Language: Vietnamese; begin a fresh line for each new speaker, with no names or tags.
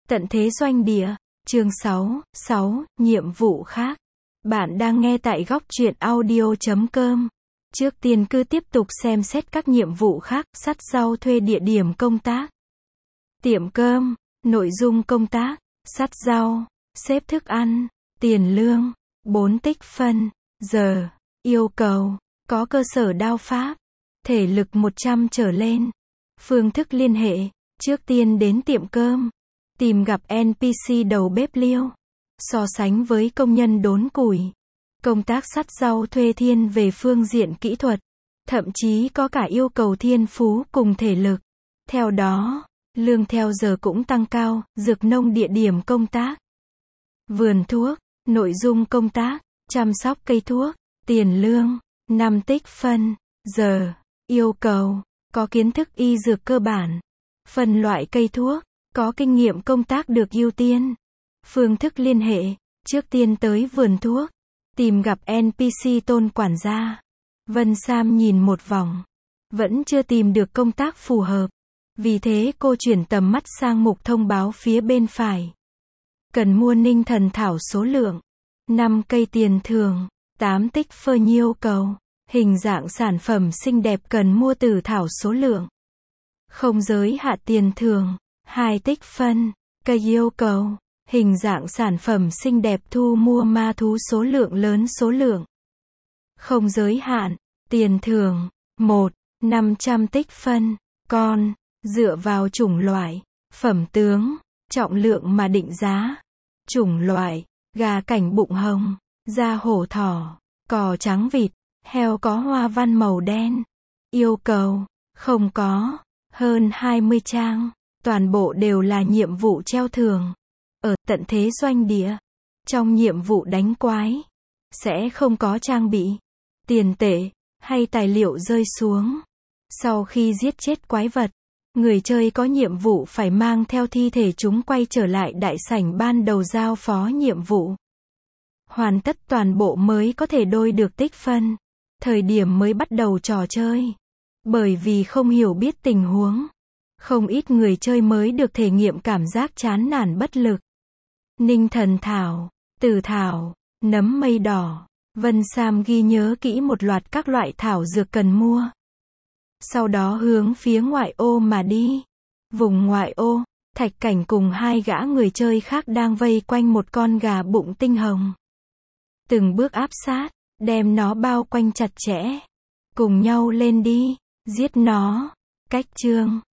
Tận thế doanh địa, chương 6, nhiệm vụ khác. Bạn đang nghe tại góc truyện audio.com. Trước tiên cứ tiếp tục xem xét các nhiệm vụ khác, sắt rau thuê địa điểm công tác. Tiệm cơm, nội dung công tác, sắt rau, xếp thức ăn, tiền lương, 4 tích phân, giờ, yêu cầu, có cơ sở đao pháp, thể lực 100 trở lên. Phương thức liên hệ, trước tiên đến tiệm cơm. Tìm gặp NPC đầu bếp liêu. So sánh với công nhân đốn củi. Công tác sắt rau thuê thiên về phương diện kỹ thuật. Thậm chí có cả yêu cầu thiên phú cùng thể lực. Theo đó, lương theo giờ cũng tăng cao, dược nông địa điểm công tác. Vườn thuốc, nội dung công tác, chăm sóc cây thuốc, tiền lương, 5 tích phân, giờ, yêu cầu, có kiến thức y dược cơ bản. Phân loại cây thuốc. Có kinh nghiệm công tác được ưu tiên. Phương thức liên hệ, trước tiên tới vườn thuốc. Tìm gặp NPC tôn quản gia. Vân Sam nhìn một vòng. Vẫn chưa tìm được công tác phù hợp. Vì thế cô chuyển tầm mắt sang mục thông báo phía bên phải. Cần mua ninh thần thảo số lượng 5 cây tiền thường, 8 tích phân yêu cầu. Hình dạng sản phẩm xinh đẹp cần mua từ thảo số lượng. Không giới hạn tiền thường. 2 tích phân, cây yêu cầu, hình dạng sản phẩm xinh đẹp thu mua ma thú số lượng lớn số lượng. Không giới hạn, tiền thưởng, 500 tích phân, con, dựa vào chủng loại, phẩm tướng, trọng lượng mà định giá. Chủng loại, gà cảnh bụng hồng, da hổ thỏ, cò trắng vịt, heo có hoa văn màu đen. Yêu cầu, không có, hơn 20 trang. Toàn bộ đều là nhiệm vụ treo thưởng. Ở tận thế doanh địa, trong nhiệm vụ đánh quái, sẽ không có trang bị, tiền tệ, hay tài liệu rơi xuống. Sau khi giết chết quái vật, người chơi có nhiệm vụ phải mang theo thi thể chúng quay trở lại đại sảnh ban đầu giao phó nhiệm vụ. Hoàn tất toàn bộ mới có thể đôi được tích phân. Thời điểm mới bắt đầu trò chơi. Bởi vì không hiểu biết tình huống. Không ít người chơi mới được thể nghiệm cảm giác chán nản bất lực. Ninh thần thảo, tử thảo, nấm mây đỏ. Vân Sam ghi nhớ kỹ một loạt các loại thảo dược cần mua. Sau đó hướng phía ngoại ô mà đi. Vùng ngoại ô, Thạch Cảnh cùng 2 gã người chơi khác đang vây quanh một con gà bụng tinh hồng. Từng bước áp sát, đem nó bao quanh chặt chẽ. Cùng nhau lên đi, giết nó. Cách chương